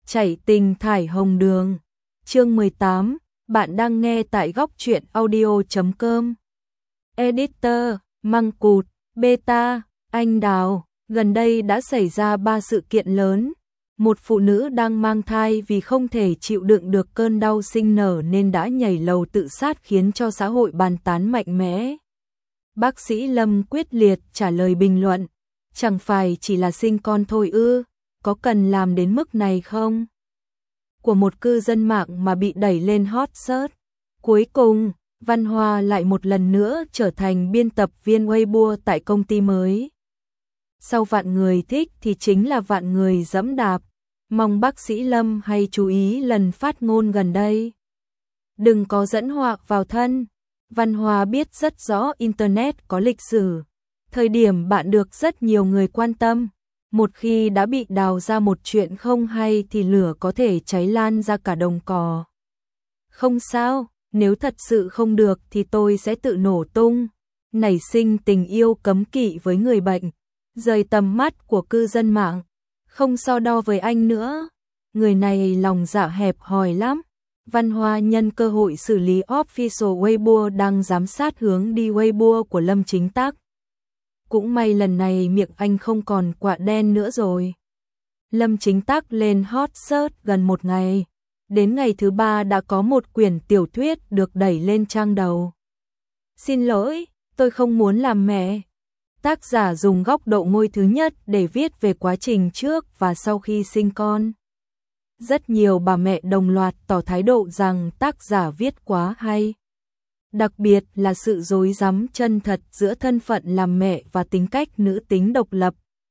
Chảy tình thải hồng đường. Chương 18, bạn đang nghe tại góc truyện audio.com. Editor, Măng Cụt, Beta, Anh Đào. Gần đây đã xảy ra 3 sự kiện lớn. Một phụ nữ đang mang thai vì không thể chịu đựng được cơn đau sinh nở nên đã nhảy lầu tự sát khiến cho xã hội bàn tán mạnh mẽ. Bác sĩ Lâm quyết liệt trả lời bình luận, chẳng phải chỉ là sinh con thôi ư, có cần làm đến mức này không? Của một cư dân mạng mà bị đẩy lên hot search. Cuối cùng, Văn Hoa lại một lần nữa trở thành biên tập viên Weibo tại công ty mới. Sau vạn người thích thì chính là vạn người dẫm đạp. Mong bác sĩ Lâm hay chú ý lần phát ngôn gần đây. Đừng có dẫn họa vào thân. Văn Hoa biết rất rõ Internet có lịch sử. Thời điểm bạn được rất nhiều người quan tâm. Một khi đã bị đào ra một chuyện không hay thì lửa có thể cháy lan ra cả đồng cỏ. Không sao, nếu thật sự không được thì tôi sẽ tự nổ tung. Nảy sinh tình yêu cấm kỵ với người bệnh. Rời tầm mắt của cư dân mạng. Không so đo với anh nữa. Người này lòng dạ hẹp hòi lắm. Văn Hoa nhân cơ hội xử lý official Weibo đang giám sát hướng đi Weibo của Lâm Chính Tắc. Cũng may lần này miệng anh không còn quạ đen nữa rồi. Lâm Chính Tắc lên hot search gần một ngày. Đến ngày thứ 3 đã có một quyển tiểu thuyết được đẩy lên trang đầu. Xin lỗi, tôi không muốn làm mẹ. Tác giả dùng góc độ ngôi thứ nhất để viết về quá trình trước và sau khi sinh con. Rất nhiều bà mẹ đồng loạt tỏ thái độ rằng tác giả viết quá hay. Đặc biệt là sự rối rắm chân thật giữa thân phận làm mẹ và tính cách nữ tính độc lập.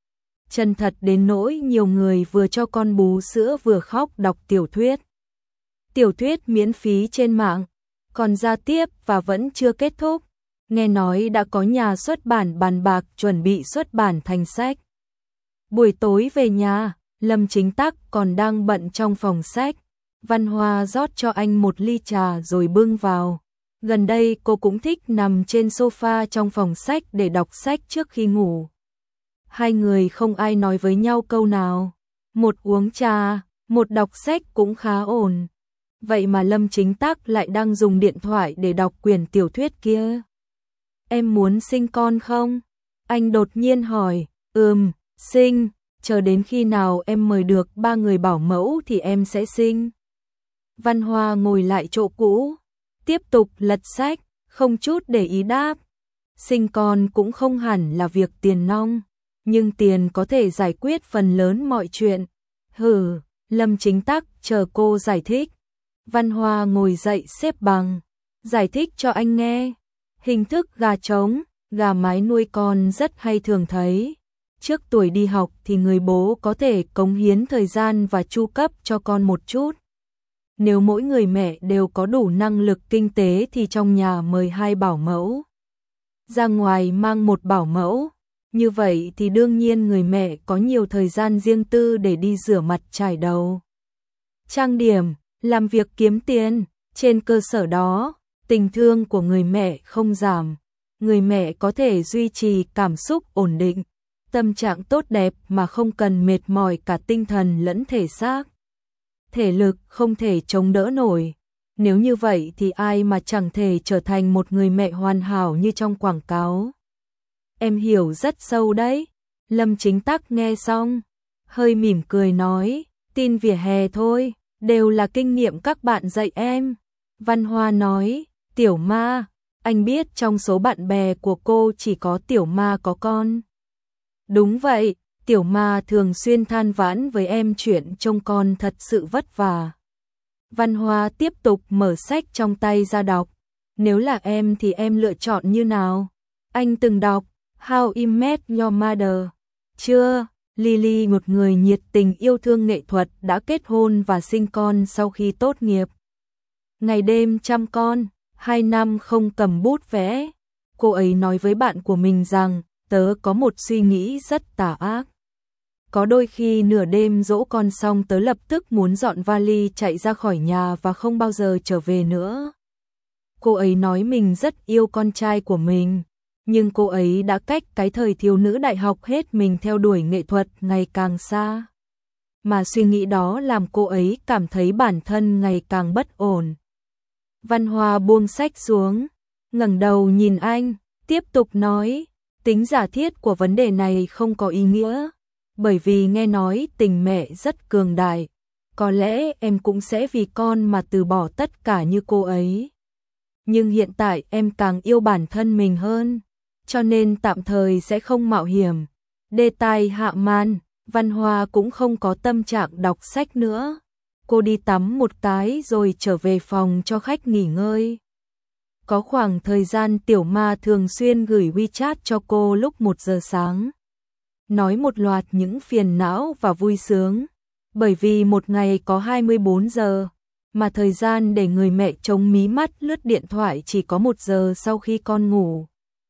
Chân thật đến nỗi nhiều người vừa cho con bú sữa vừa khóc đọc tiểu thuyết. Tiểu thuyết miễn phí trên mạng, còn ra tiếp và vẫn chưa kết thúc. Nghe nói đã có nhà xuất bản bàn bạc chuẩn bị xuất bản thành sách. Buổi tối về nhà, Lâm Chính Tắc còn đang bận trong phòng sách. Văn Hoa rót cho anh một ly trà rồi bưng vào. Gần đây cô cũng thích nằm trên sofa trong phòng sách để đọc sách trước khi ngủ. Hai người không ai nói với nhau câu nào. Một uống trà, một đọc sách cũng khá ổn. Vậy mà Lâm Chính Tắc lại đang dùng điện thoại để đọc quyển tiểu thuyết kia. Em muốn sinh con không? Anh đột nhiên hỏi. Sinh, chờ đến khi nào em mời được 3 người bảo mẫu thì em sẽ sinh. Văn Hoa ngồi lại chỗ cũ, tiếp tục lật sách, không chút để ý đáp. Sinh con cũng không hẳn là việc tiền nong, nhưng tiền có thể giải quyết phần lớn mọi chuyện. Lâm Chính Tắc chờ cô giải thích. Văn Hoa ngồi dậy xếp bằng, giải thích cho anh nghe. Hình thức gà trống, gà mái nuôi con rất hay thường thấy. Trước tuổi đi học thì người bố có thể cống hiến thời gian và chu cấp cho con một chút. Nếu mỗi người mẹ đều có đủ năng lực kinh tế thì trong nhà mời 2 bảo mẫu. Ra ngoài mang 1 bảo mẫu. Như vậy thì đương nhiên người mẹ có nhiều thời gian riêng tư để đi rửa mặt chải đầu. Trang điểm, làm việc kiếm tiền. Trên cơ sở đó, tình thương của người mẹ không giảm. Người mẹ có thể duy trì cảm xúc ổn định, tâm trạng tốt đẹp mà không cần mệt mỏi cả tinh thần lẫn thể xác. Thể lực không thể chống đỡ nổi. Nếu như vậy thì ai mà chẳng thể trở thành một người mẹ hoàn hảo như trong quảng cáo. Em hiểu rất sâu đấy. Lâm Chính Tắc nghe xong, hơi mỉm cười nói, tin vỉa hè thôi, đều là kinh nghiệm các bạn dạy em. Văn Hoa nói, Tiểu Ma, anh biết trong số bạn bè của cô chỉ có Tiểu Ma có con. Đúng vậy, Tiểu Ma thường xuyên than vãn với em chuyện trông con thật sự vất vả. Văn Hoa tiếp tục mở sách trong tay ra đọc. Nếu là em thì em lựa chọn như nào? Anh từng đọc How I Met Your Mother. Chưa, Lily, một người nhiệt tình yêu thương nghệ thuật, đã kết hôn và sinh con sau khi tốt nghiệp. Ngày đêm chăm con, 2 năm không cầm bút vẽ. Cô ấy nói với bạn của mình rằng, tớ có một suy nghĩ rất tà ác. Có đôi khi nửa đêm dỗ con xong tớ lập tức muốn dọn vali chạy ra khỏi nhà và không bao giờ trở về nữa. Cô ấy nói mình rất yêu con trai của mình, nhưng cô ấy đã cách cái thời thiếu nữ đại học hết mình theo đuổi nghệ thuật ngày càng xa. mà suy nghĩ đó làm cô ấy cảm thấy bản thân ngày càng bất ổn. Văn Hoa buông sách xuống, ngẩng đầu nhìn anh, tiếp tục nói, tính giả thiết của vấn đề này không có ý nghĩa, bởi vì nghe nói tình mẹ rất cường đại, có lẽ em cũng sẽ vì con mà từ bỏ tất cả như cô ấy. Nhưng hiện tại em càng yêu bản thân mình hơn, cho nên tạm thời sẽ không mạo hiểm. Đề tài hạ màn, Văn Hoa cũng không có tâm trạng đọc sách nữa. Cô đi tắm một cái rồi trở về phòng cho khách nghỉ ngơi. Có khoảng thời gian Tiểu Ma thường xuyên gửi WeChat cho cô lúc 1 giờ sáng. Nói một loạt những phiền não và vui sướng. Bởi vì một ngày có 24 giờ, mà thời gian để người mẹ chống mí mắt lướt điện thoại chỉ có 1 giờ sau khi con ngủ.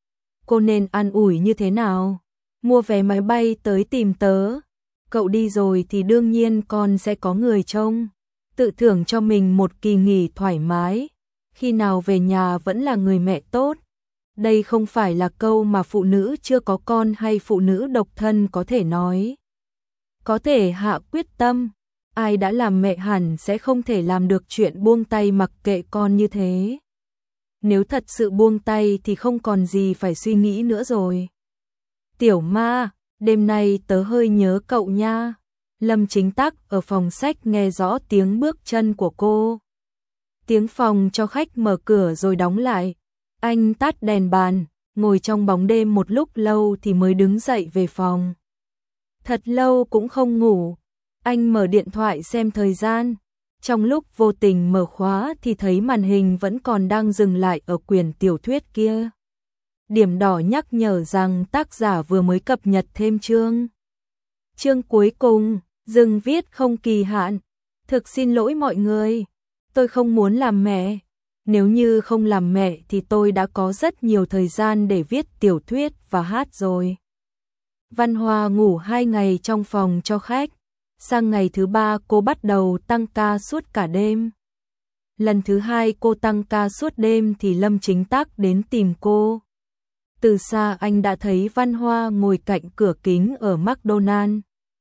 Cô nên an ủi như thế nào? Mua vé máy bay tới tìm tớ. Cậu đi rồi thì đương nhiên con sẽ có người trông. Tự thưởng cho mình một kỳ nghỉ thoải mái. Khi nào về nhà vẫn là người mẹ tốt. Đây không phải là câu mà phụ nữ chưa có con hay phụ nữ độc thân có thể nói. Có thể hạ quyết tâm. Ai đã làm mẹ hẳn sẽ không thể làm được chuyện buông tay mặc kệ con như thế. Nếu thật sự buông tay thì không còn gì phải suy nghĩ nữa rồi. Tiểu Ma, đêm nay tớ hơi nhớ cậu nha. Lâm Chính Tắc ở phòng sách nghe rõ tiếng bước chân của cô. Tiếng phòng cho khách mở cửa rồi đóng lại. Anh tắt đèn bàn, ngồi trong bóng đêm một lúc lâu thì mới đứng dậy về phòng. Thật lâu cũng không ngủ. Anh mở điện thoại xem thời gian. Trong lúc vô tình mở khóa thì thấy màn hình vẫn còn đang dừng lại ở quyển tiểu thuyết kia. Điểm đỏ nhắc nhở rằng tác giả vừa mới cập nhật thêm chương. Chương cuối cùng, dừng viết không kỳ hạn. Thực xin lỗi mọi người, tôi không muốn làm mẹ. Nếu như không làm mẹ thì tôi đã có rất nhiều thời gian để viết tiểu thuyết và hát rồi. Văn Hoa ngủ 2 ngày trong phòng cho khách. Sang ngày thứ 3 cô bắt đầu tăng ca suốt cả đêm. Lần thứ 2 cô tăng ca suốt đêm thì Lâm Chính Tắc đến tìm cô. Từ xa anh đã thấy Văn Hoa ngồi cạnh cửa kính ở McDonald's.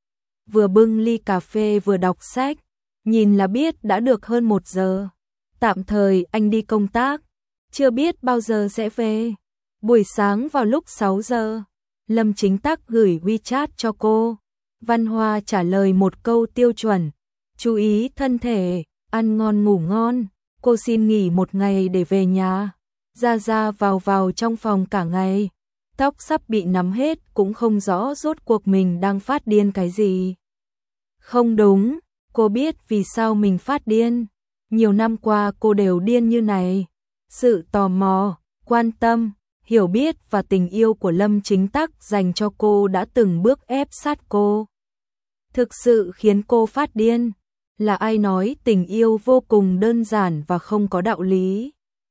Vừa bưng ly cà phê vừa đọc sách, nhìn là biết đã được hơn 1 giờ. Tạm thời anh đi công tác, chưa biết bao giờ sẽ về. Buổi sáng vào lúc 6 giờ, Lâm Chính Tắc gửi WeChat cho cô. Văn Hoa trả lời một câu tiêu chuẩn, chú ý thân thể, ăn ngon ngủ ngon, cô xin nghỉ 1 ngày để về nhà. Ra ra vào trong phòng cả ngày, tóc sắp bị nắm hết cũng không rõ rốt cuộc mình đang phát điên cái gì. Không đúng, cô biết vì sao mình phát điên. Nhiều năm qua cô đều điên như này. Sự tò mò, quan tâm, hiểu biết và tình yêu của Lâm Chính Tắc dành cho cô đã từng bước ép sát cô. Thực sự khiến cô phát điên. Là ai nói tình yêu vô cùng đơn giản và không có đạo lý.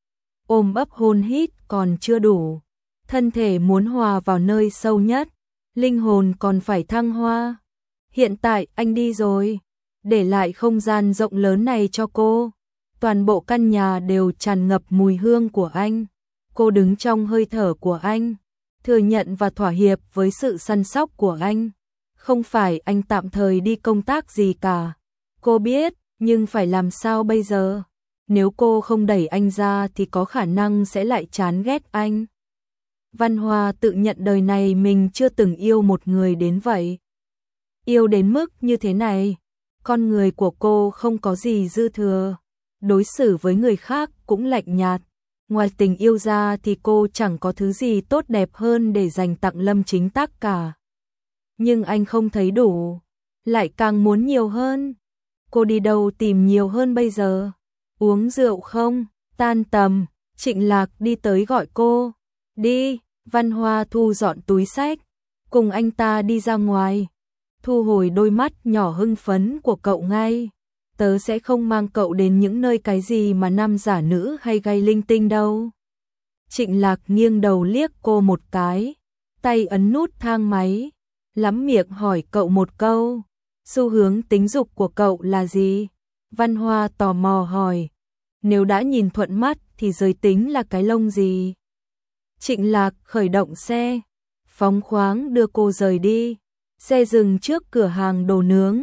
Ôm ấp hôn hít còn chưa đủ. Thân thể muốn hòa vào nơi sâu nhất. Linh hồn còn phải thăng hoa. Hiện tại anh đi rồi. Để lại không gian rộng lớn này cho cô. Toàn bộ căn nhà đều tràn ngập mùi hương của anh. Cô đứng trong hơi thở của anh. Thừa nhận và thỏa hiệp với sự săn sóc của anh. Không phải anh tạm thời đi công tác gì cả. Cô biết, nhưng phải làm sao bây giờ? Nếu cô không đẩy anh ra thì có khả năng sẽ lại chán ghét anh. Văn Hoa tự nhận đời này mình chưa từng yêu một người đến vậy. Yêu đến mức như thế này, con người của cô không có gì dư thừa. Đối xử với người khác cũng lạnh nhạt. Ngoài tình yêu ra thì cô chẳng có thứ gì tốt đẹp hơn để dành tặng Lâm Chính Tắc cả. Nhưng anh không thấy đủ, lại càng muốn nhiều hơn. Cô đi đâu tìm nhiều hơn bây giờ? Uống rượu không? Tan tầm, Trịnh Lạc đi tới gọi cô. Đi, Văn Hoa thu dọn túi xách, cùng anh ta đi ra ngoài. Thu hồi đôi mắt nhỏ hưng phấn của cậu ngay. Tớ sẽ không mang cậu đến những nơi cái gì mà nam giả nữ hay gay linh tinh đâu. Trịnh Lạc nghiêng đầu liếc cô một cái, tay ấn nút thang máy, lắm miệng hỏi cậu một câu. Xu hướng tính dục của cậu là gì? Văn Hoa tò mò hỏi. Nếu đã nhìn thuận mắt thì giới tính là cái lông gì? Trịnh Lạc khởi động xe, phóng khoáng đưa cô rời đi. Xe dừng trước cửa hàng đồ nướng.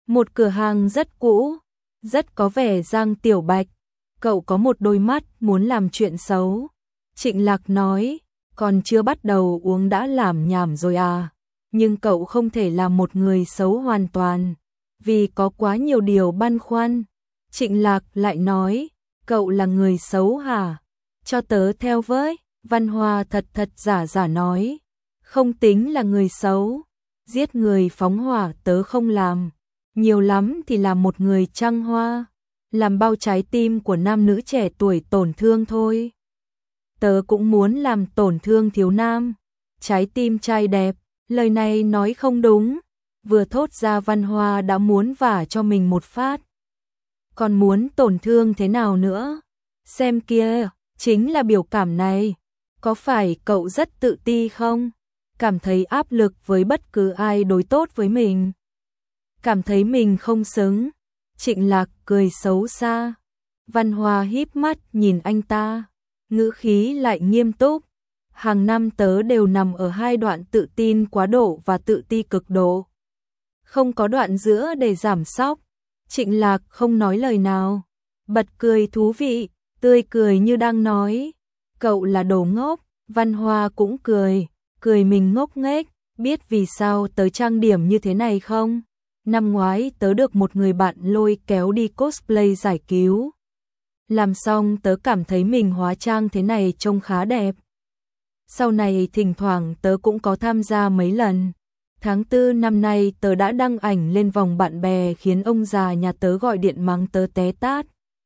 Một cửa hàng rất cũ, rất có vẻ Giang Tiểu Bạch. Cậu có một đôi mắt muốn làm chuyện xấu. Trịnh Lạc nói, còn chưa bắt đầu uống đã làm nhảm rồi à. Nhưng cậu không thể làm một người xấu hoàn toàn, vì có quá nhiều điều băn khoăn. Trịnh Lạc lại nói, cậu là người xấu hả? Cho tớ theo với. Văn Hoa thật giả nói, không tính là người xấu. Giết người phóng hỏa tớ không làm, nhiều lắm thì làm một người trăng hoa, làm bao trái tim của nam nữ trẻ tuổi tổn thương thôi. Tớ cũng muốn làm tổn thương thiếu nam, trái tim trai đẹp. Lời này nói không đúng, vừa thốt ra Văn Hoa đã muốn vả cho mình một phát. Còn muốn tổn thương thế nào nữa? Xem kia, chính là biểu cảm này. Có phải cậu rất tự ti không? Cảm thấy áp lực với bất cứ ai đối tốt với mình. Cảm thấy mình không xứng. Trịnh Lạc cười xấu xa. Văn Hoa híp mắt nhìn anh ta, ngữ khí lại nghiêm túc. Hàng năm tớ đều nằm ở hai đoạn tự tin quá độ và tự ti cực độ. Không có đoạn giữa để giảm sóc. Trịnh Lạc không nói lời nào, bật cười thú vị, tươi cười như đang nói, cậu là đồ ngốc. Văn Hoa cũng cười mình ngốc nghếch. Biết vì sao tớ trang điểm như thế này không? Năm ngoái tớ được một người bạn lôi kéo đi cosplay giải cứu. Làm xong tớ cảm thấy mình hóa trang thế này trông khá đẹp. Sau này thỉnh thoảng tớ cũng có tham gia mấy lần. Tháng 4 năm nay tớ đã đăng ảnh lên vòng bạn bè khiến ông già nhà tớ gọi điện mắng tớ té tát.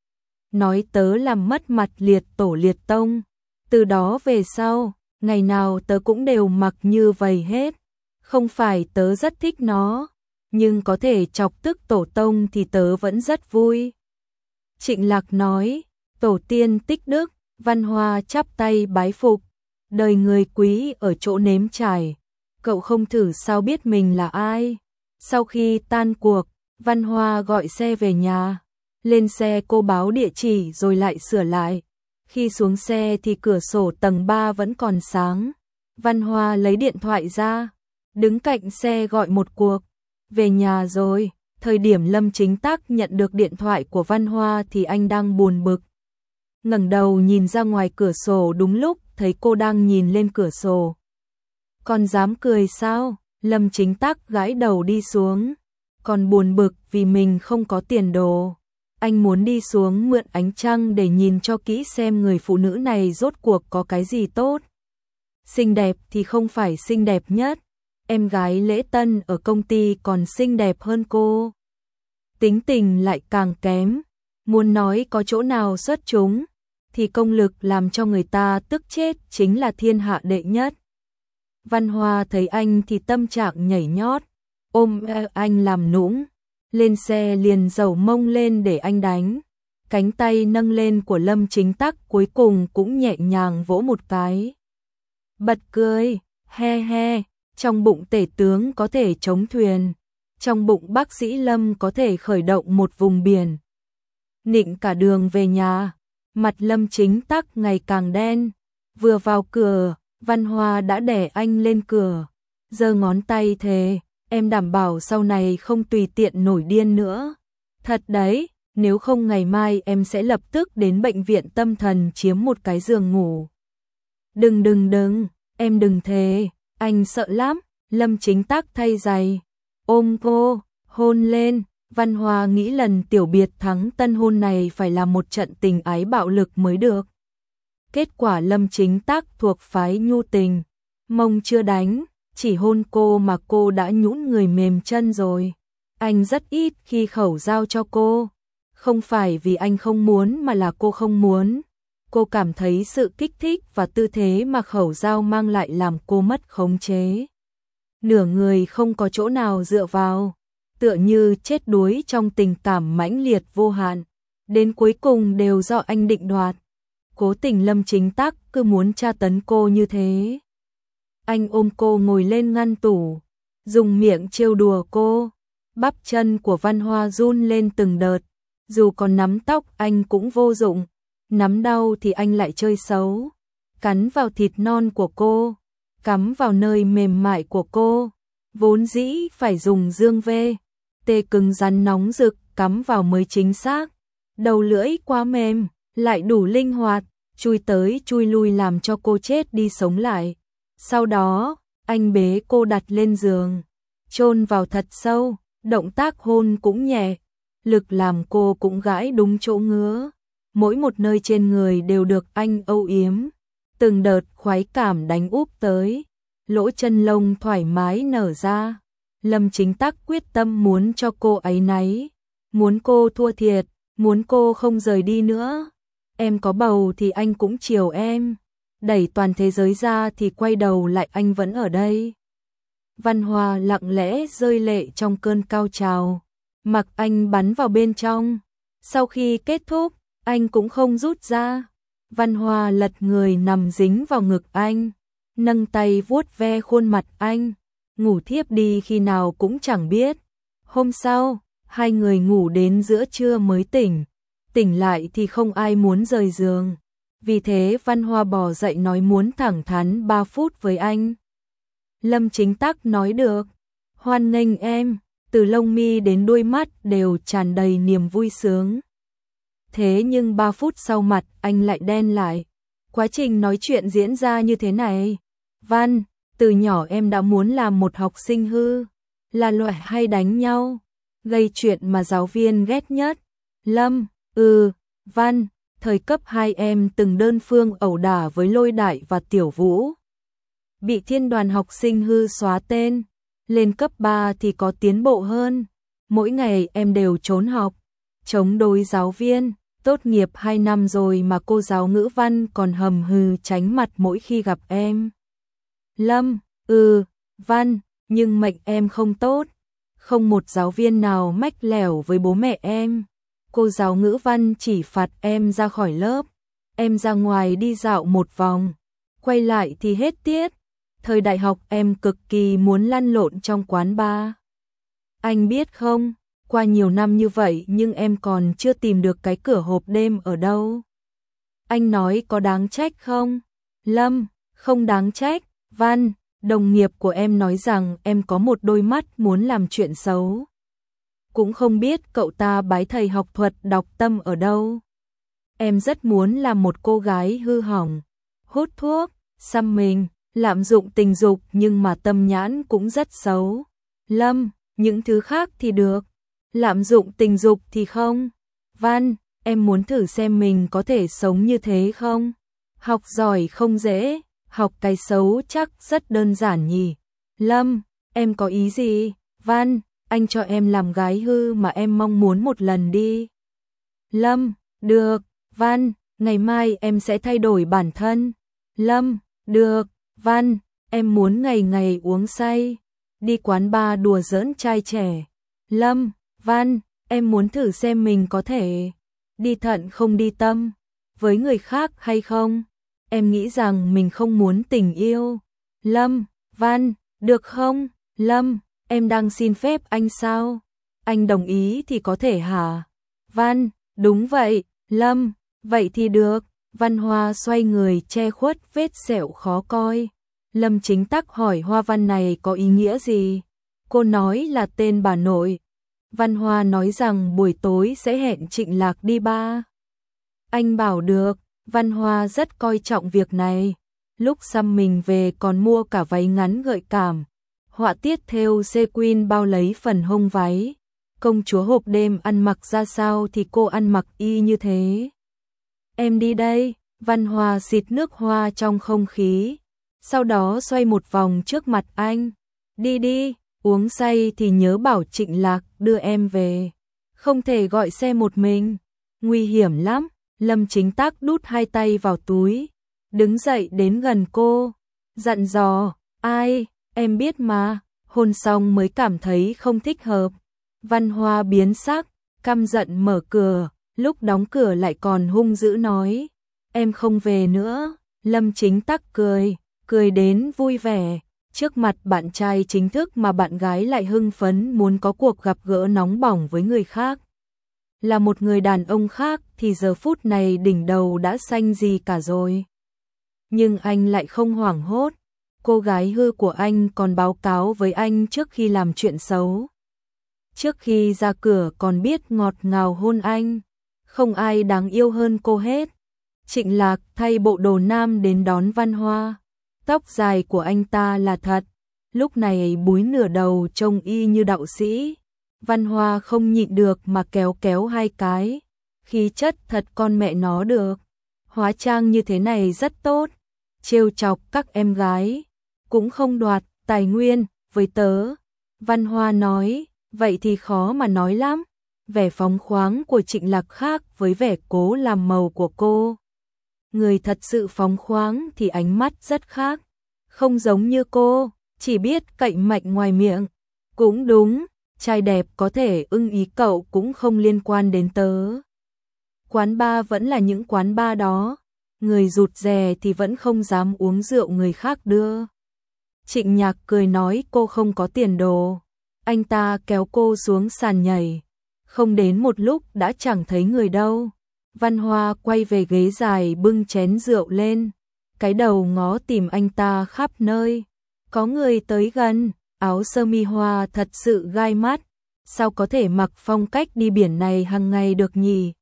Nói tớ làm mất mặt liệt tổ liệt tông. Từ đó về sau, ngày nào tớ cũng đều mặc như vậy hết. Không phải tớ rất thích nó, nhưng có thể chọc tức tổ tông thì tớ vẫn rất vui. Trịnh Lạc nói, tổ tiên tích đức. Văn Hoa chắp tay bái phục. Đời người quý ở chỗ nếm trải. Cậu không thử sao biết mình là ai. Sau khi tan cuộc, Văn Hoa gọi xe về nhà. Lên xe cô báo địa chỉ rồi lại sửa lại. Khi xuống xe thì cửa sổ tầng 3 vẫn còn sáng. Văn Hoa lấy điện thoại ra, đứng cạnh xe gọi một cuộc. Về nhà rồi. Thời điểm Lâm Chính Tắc nhận được điện thoại của Văn Hoa thì anh đang buồn bực. Ngẩng đầu nhìn ra ngoài cửa sổ đúng lúc thấy cô đang nhìn lên cửa sổ. Còn dám cười sao? Lâm Chính Tắc gãi đầu đi xuống. Còn buồn bực vì mình không có tiền đồ. Anh muốn đi xuống mượn ánh trăng để nhìn cho kỹ xem người phụ nữ này rốt cuộc có cái gì tốt. Xinh đẹp thì không phải xinh đẹp nhất. Em gái Lễ Tân ở công ty còn xinh đẹp hơn cô. Tính tình lại càng kém. Muốn nói có chỗ nào xuất chúng thì công lực làm cho người ta tức chết chính là thiên hạ đệ nhất. Văn Hoa thấy anh thì tâm trạng nhảy nhót, ôm anh làm nũng, lên xe liền dầu mông lên để anh đánh. Cánh tay nâng lên của Lâm Chính Tắc cuối cùng cũng nhẹ nhàng vỗ một cái. Bật cười, he he, trong bụng tể tướng có thể chống thuyền, trong bụng bác sĩ Lâm có thể khởi động một vùng biển. Nịnh cả đường về nhà, mặt Lâm Chính Tắc ngày càng đen. Vừa vào cửa, Văn Hoa đã đè anh lên cửa, giơ ngón tay thề, em đảm bảo sau này không tùy tiện nổi điên nữa. Thật đấy, nếu không ngày mai em sẽ lập tức đến bệnh viện tâm thần chiếm một cái giường ngủ. Đừng, em đừng thề, anh sợ lắm. Lâm Chính Tắc thay giày, ôm cô, hôn lên. Văn Hoa nghĩ lần tiểu biệt thắng tân hôn này phải là một trận tình ái bạo lực mới được. Kết quả Lâm Chính Tắc thuộc phái nhu tình, mông chưa đánh, chỉ hôn cô mà cô đã nhũn người mềm chân rồi. Anh rất ít khi khẩu giao cho cô, không phải vì anh không muốn mà là cô không muốn. Cô cảm thấy sự kích thích và tư thế mà khẩu giao mang lại làm cô mất khống chế. Nửa người không có chỗ nào dựa vào, tựa như chết đuối trong tình cảm mãnh liệt vô hạn, đến cuối cùng đều do anh định đoạt. Cố tình Lâm Chính Tắc cứ muốn tra tấn cô như thế. Anh ôm cô ngồi lên ngăn tủ, dùng miệng trêu đùa cô. Bắp chân của Văn Hoa run lên từng đợt, dù còn nắm tóc anh cũng vô dụng, nắm đau thì anh lại chơi xấu. Cắn vào thịt non của cô, cắm vào nơi mềm mại của cô, vốn dĩ phải dùng dương vê. tê cứng rắn nóng rực, cắm vào mới chính xác. Đầu lưỡi quá mềm, lại đủ linh hoạt, chui tới chui lui làm cho cô chết đi sống lại. Sau đó, anh bế cô đặt lên giường, chôn vào thật sâu, động tác hôn cũng nhẹ, lực làm cô cũng gãi đúng chỗ ngứa. Mỗi một nơi trên người đều được anh âu yếm, từng đợt khoái cảm đánh úp tới, lỗ chân lông thoải mái nở ra. Lâm Chính Tắc quyết tâm muốn cho cô áy náy, muốn cô thua thiệt, muốn cô không rời đi nữa. Em có bầu thì anh cũng chiều em, đẩy toàn thế giới ra thì quay đầu lại anh vẫn ở đây. Văn Hoa lặng lẽ rơi lệ trong cơn cao trào, mặc anh bắn vào bên trong. Sau khi kết thúc, anh cũng không rút ra. Văn Hoa lật người nằm dính vào ngực anh, nâng tay vuốt ve khuôn mặt anh, ngủ thiếp đi khi nào cũng chẳng biết. Hôm sau, hai người ngủ đến giữa trưa mới tỉnh, tỉnh lại thì không ai muốn rời giường. Vì thế Văn Hoa bò dậy nói muốn thẳng thắn 3 phút với anh. Lâm Chính Tắc nói được, hoan nghênh em, từ lông mi đến đuôi mắt đều tràn đầy niềm vui sướng. Thế nhưng 3 phút sau mặt anh lại đen lại. Quá trình nói chuyện diễn ra như thế này. Văn, từ nhỏ em đã muốn làm một học sinh hư, là loại hay đánh nhau, gây chuyện mà giáo viên ghét nhất. Lâm, Văn, thời cấp 2 em từng đơn phương ẩu đả với Lôi Đại và Tiểu Vũ. Bị thiên đoàn học sinh hư xóa tên, lên cấp 3 thì có tiến bộ hơn. Mỗi ngày em đều trốn học, chống đối giáo viên, tốt nghiệp 2 năm rồi mà cô giáo ngữ văn còn hầm hừ tránh mặt mỗi khi gặp em. Lâm, Văn, nhưng mệnh em không tốt, không một giáo viên nào mách lẻo với bố mẹ em. Cô giáo ngữ văn chỉ phạt em ra khỏi lớp, em ra ngoài đi dạo một vòng, quay lại thì hết tiết. Thời đại học em cực kỳ muốn lăn lộn trong quán bar. Anh biết không, qua nhiều năm như vậy nhưng em còn chưa tìm được cái cửa hộp đêm ở đâu. Anh nói có đáng trách không? Lâm, không đáng trách. Văn, đồng nghiệp của em nói rằng em có một đôi mắt muốn làm chuyện xấu. Cũng không biết cậu ta bái thầy học thuật đọc tâm ở đâu. Em rất muốn làm một cô gái hư hỏng, hút thuốc, xăm mình, lạm dụng tình dục nhưng mà tâm nhãn cũng rất xấu. Lâm, những thứ khác thì được, lạm dụng tình dục thì không. Văn, em muốn thử xem mình có thể sống như thế không? Học giỏi không dễ, học cái xấu chắc rất đơn giản nhỉ. Lâm, em có ý gì? Văn, anh cho em làm gái hư mà em mong muốn một lần đi. Lâm, được. Văn, ngày mai em sẽ thay đổi bản thân. Lâm, được. Văn, em muốn ngày ngày uống say, đi quán bar đùa giỡn trai trẻ. Lâm, Văn, em muốn thử xem mình có thể đi thận không đi tâm với người khác hay không. Em nghĩ rằng mình không muốn tình yêu. Lâm, Văn, được không? Lâm, em đang xin phép anh sao? Anh đồng ý thì có thể hả? Văn, đúng vậy. Lâm, vậy thì được. Văn Hoa xoay người che khuất vết sẹo khó coi. Lâm Chính Tắc hỏi hoa văn này có ý nghĩa gì? Cô nói là tên bà nội. Văn Hoa nói rằng buổi tối sẽ hẹn Trịnh Lạc đi bar. Anh bảo được. Văn Hoa rất coi trọng việc này. Lúc xăm mình về còn mua cả váy ngắn gợi cảm, họa tiết thêu sequin bao lấy phần hông váy. Công chúa hộp đêm ăn mặc ra sao thì cô ăn mặc y như thế. Em đi đây. Văn Hoa xịt nước hoa trong không khí, sau đó xoay một vòng trước mặt anh. Đi đi, uống say thì nhớ bảo Trịnh Lạc đưa em về. Không thể gọi xe một mình, nguy hiểm lắm. Lâm Chính Tắc đút hai tay vào túi, đứng dậy đến gần cô, dặn dò, ai, em biết mà, hôn xong mới cảm thấy không thích hợp. Văn Hoa biến sắc, căm giận mở cửa, lúc đóng cửa lại còn hung dữ nói, em không về nữa. Lâm Chính Tắc cười đến vui vẻ, trước mặt bạn trai chính thức mà bạn gái lại hưng phấn muốn có cuộc gặp gỡ nóng bỏng với người khác. Là một người đàn ông khác thì giờ phút này đỉnh đầu đã xanh gì cả rồi. Nhưng anh lại không hoảng hốt, cô gái hư của anh còn báo cáo với anh trước khi làm chuyện xấu. trước khi ra cửa còn biết ngọt ngào hôn anh. Không ai đáng yêu hơn cô hết. Trịnh Lạc thay bộ đồ nam đến đón Văn Hoa. Tóc dài của anh ta là thật, lúc này búi nửa đầu trông y như đạo sĩ. Văn Hoa không nhịn được mà kéo kéo hai cái. Khí chất thật con mẹ nó được. Hóa trang như thế này rất tốt. Trêu chọc các em gái. Cũng không đoạt tài nguyên với tớ. Văn Hoa nói, vậy thì khó mà nói lắm. Vẻ phóng khoáng của Trịnh Lạc khác với vẻ cố làm màu của cô. Người thật sự phóng khoáng thì ánh mắt rất khác. Không giống như cô, chỉ biết cậy mạnh ngoài miệng. Cũng đúng, trai đẹp có thể ưng ý cậu cũng không liên quan đến tớ. Quán bar vẫn là những quán bar đó. Người rụt rè thì vẫn không dám uống rượu người khác đưa. Trịnh Nhạc cười nói cô không có tiền đồ. Anh ta kéo cô xuống sàn nhảy. Không đến một lúc đã chẳng thấy người đâu. Văn Hoa quay về ghế dài bưng chén rượu lên. Cái đầu ngó tìm anh ta khắp nơi. Có người tới gần, áo sơ mi hoa thật sự gai mắt. Sao có thể mặc phong cách đi biển này hàng ngày được nhỉ?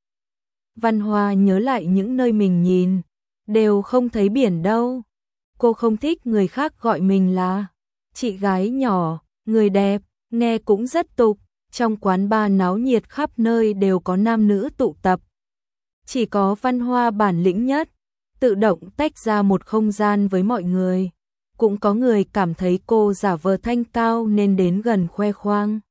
Văn Hoa nhớ lại những nơi mình nhìn. Đều không thấy biển đâu. Cô không thích người khác gọi mình là chị gái nhỏ, người đẹp, nghe cũng rất tục. Trong quán bar náo nhiệt khắp nơi đều có nam nữ tụ tập. Chỉ có Văn Hoa bản lĩnh nhất, tự động tách ra một không gian với mọi người. Cũng có người cảm thấy cô giả vờ thanh cao nên đến gần khoe khoang.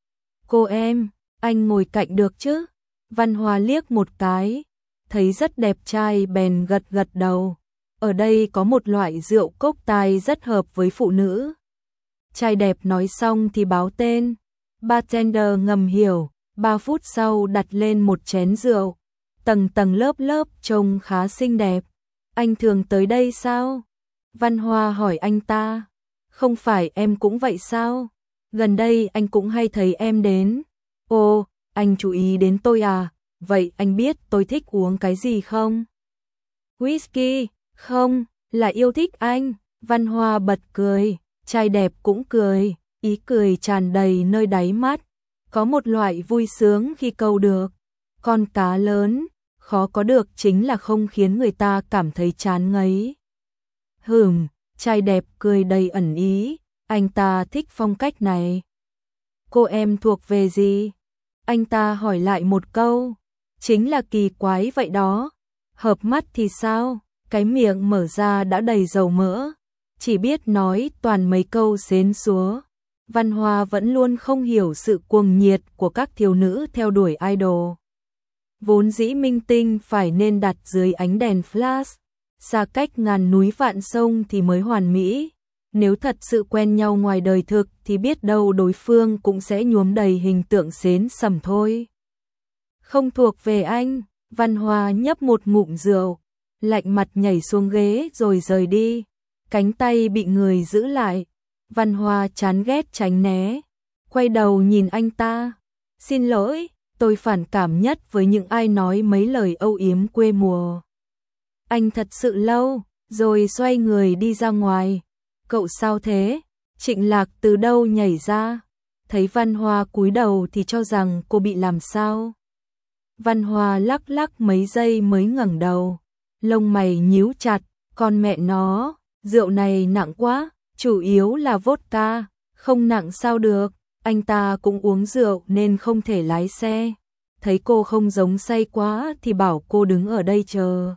Cô em, anh ngồi cạnh được chứ? Văn Hoa liếc một cái, thấy rất đẹp trai bèn gật gật đầu. Ở đây có một loại rượu cốc tai rất hợp với phụ nữ. Trai đẹp nói xong thì báo tên. Bartender ngầm hiểu, 3 phút sau đặt lên một chén rượu. Tầng tầng lớp lớp trông khá xinh đẹp. Anh thường tới đây sao? Văn Hoa hỏi anh ta. Không phải em cũng vậy sao? Gần đây anh cũng hay thấy em đến. Ồ, anh chú ý đến tôi à? Vậy anh biết tôi thích uống cái gì không? Whisky, không, là yêu thích anh. Văn Hoa bật cười, trai đẹp cũng cười, ý cười tràn đầy nơi đáy mắt. Có một loại vui sướng khi câu được con cá lớn, khó có được chính là không khiến người ta cảm thấy chán ngấy. Trai đẹp cười đầy ẩn ý, anh ta thích phong cách này. Cô em thuộc về gì? Anh ta hỏi lại một câu, chính là kỳ quái vậy đó. Hợp mắt thì sao? Cái miệng mở ra đã đầy dầu mỡ, chỉ biết nói toàn mấy câu xến xúa. Văn Hoa vẫn luôn không hiểu sự cuồng nhiệt của các thiếu nữ theo đuổi idol. Vốn dĩ minh tinh phải nên đặt dưới ánh đèn flash, xa cách ngàn núi vạn sông thì mới hoàn mỹ. Nếu thật sự quen nhau ngoài đời thực thì biết đâu đối phương cũng sẽ nhuốm đầy hình tượng xến sẩm thôi. Không thuộc về anh. Văn Hoa nhấp một ngụm rượu, lạnh mặt nhảy xuống ghế rồi rời đi. Cánh tay bị người giữ lại. Văn Hoa chán ghét tránh né, quay đầu nhìn anh ta. Xin lỗi, tôi phản cảm nhất với những ai nói mấy lời âu yếm quê mùa. Anh thật sự lâu, rồi xoay người đi ra ngoài. Cậu sao thế? Trịnh Lạc từ đâu nhảy ra? Thấy Văn Hoa cúi đầu thì cho rằng cô bị làm sao. Văn Hoa lắc lắc mấy giây mới ngẩng đầu. Lông mày nhíu chặt, con mẹ nó, rượu này nặng quá, chủ yếu là vodka, không nặng sao được. Anh ta cũng uống rượu nên không thể lái xe. Thấy cô không giống say quá thì bảo cô đứng ở đây chờ.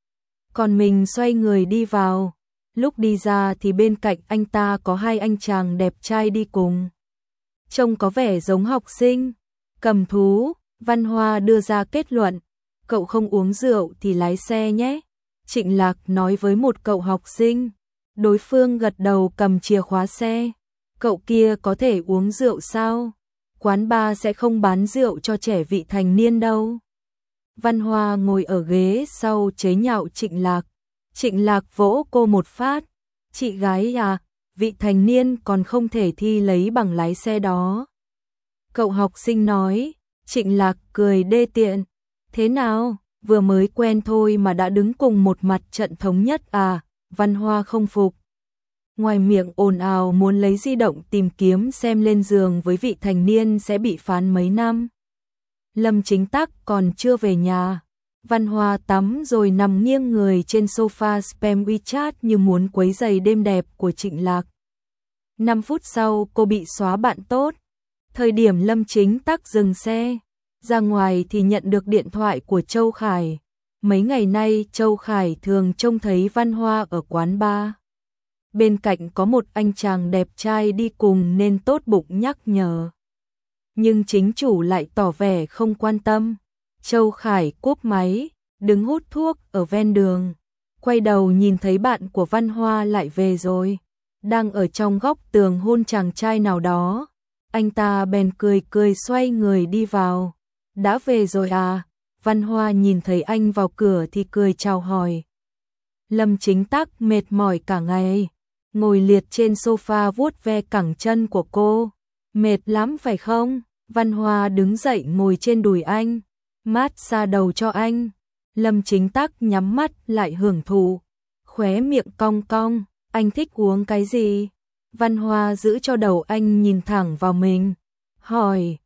Còn mình xoay người đi vào. Lúc đi ra thì bên cạnh anh ta có hai anh chàng đẹp trai đi cùng. Trông có vẻ giống học sinh. Cầm thú, Văn Hoa đưa ra kết luận. Cậu không uống rượu thì lái xe nhé. Trịnh Lạc nói với một cậu học sinh. Đối phương gật đầu cầm chìa khóa xe. Cậu kia có thể uống rượu sao? Quán bar sẽ không bán rượu cho trẻ vị thành niên đâu. Văn Hoa ngồi ở ghế sau chế nhạo Trịnh Lạc. Trịnh Lạc vỗ cô một phát. Chị gái à, vị thành niên còn không thể thi lấy bằng lái xe đó. Cậu học sinh nói. Trịnh Lạc cười đê tiện. Thế nào, vừa mới quen thôi mà đã đứng cùng một mặt trận thống nhất à? Văn Hoa không phục. ngoài miệng ồn ào muốn lấy di động tìm kiếm xem lên giường với vị thành niên sẽ bị phán mấy năm. Lâm Chính Tắc còn chưa về nhà, Văn Hoa tắm rồi nằm nghiêng người trên sofa spam WeChat như muốn quấy rầy đêm đẹp của Trịnh Lạc. 5 phút sau cô bị xóa bạn tốt. Thời điểm Lâm Chính Tắc dừng xe ra ngoài thì nhận được điện thoại của Châu Khải. Mấy ngày nay Châu Khải thường trông thấy Văn Hoa ở quán bar. Bên cạnh có một anh chàng đẹp trai đi cùng nên tốt bụng nhắc nhở. Nhưng chính chủ lại tỏ vẻ không quan tâm. Châu Khải cúp máy, đứng hút thuốc ở ven đường. Quay đầu nhìn thấy bạn của Văn Hoa lại về rồi. Đang ở trong góc tường hôn chàng trai nào đó. Anh ta bèn cười cười xoay người đi vào. Đã về rồi à? Văn Hoa nhìn thấy anh vào cửa thì cười chào hỏi. Lâm Chính Tắc mệt mỏi cả ngày, ngồi liệt trên sofa vuốt ve cẳng chân của cô. Mệt lắm phải không? Văn Hoa đứng dậy ngồi trên đùi anh, mát xa đầu cho anh. Lâm Chính Tắc nhắm mắt lại hưởng thụ, khóe miệng cong cong. Anh thích uống cái gì? Văn Hoa giữ cho đầu anh nhìn thẳng vào mình, hỏi.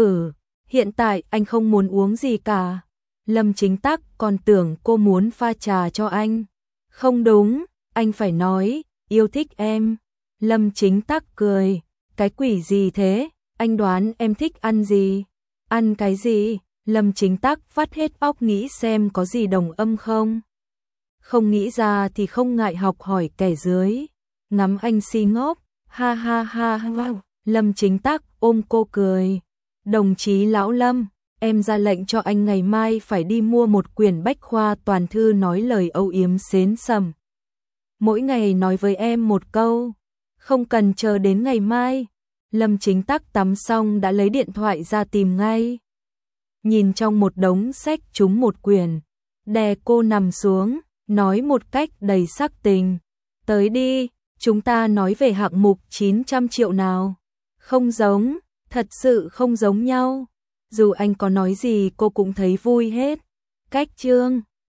Hiện tại anh không muốn uống gì cả. Lâm Chính Tắc còn tưởng cô muốn pha trà cho anh. Không đúng, anh phải nói, yêu thích em. Lâm Chính Tắc cười, cái quỷ gì thế? Anh đoán em thích ăn gì? Ăn cái gì? Lâm Chính Tắc vắt hết óc nghĩ xem có gì đồng âm không. Không nghĩ ra thì không ngại học hỏi kẻ dưới. Ngắm anh si ngốc, ha ha ha ha. Lâm Chính Tắc ôm cô cười. Đồng chí Lão Lâm, em ra lệnh cho anh ngày mai phải đi mua một quyển bách khoa toàn thư nói lời âu yếm xến sầm. Mỗi ngày nói với em một câu, không cần chờ đến ngày mai. Lâm Chính Tắc tắm xong đã lấy điện thoại ra tìm ngay. Nhìn trong một đống sách trúng một quyển, đè cô nằm xuống, nói một cách đầy sắc tình. Tới đi, chúng ta nói về hạng mục 900 triệu nào. Không giống, thật sự không giống nhau. Dù anh có nói gì cô cũng thấy vui hết. Cách chương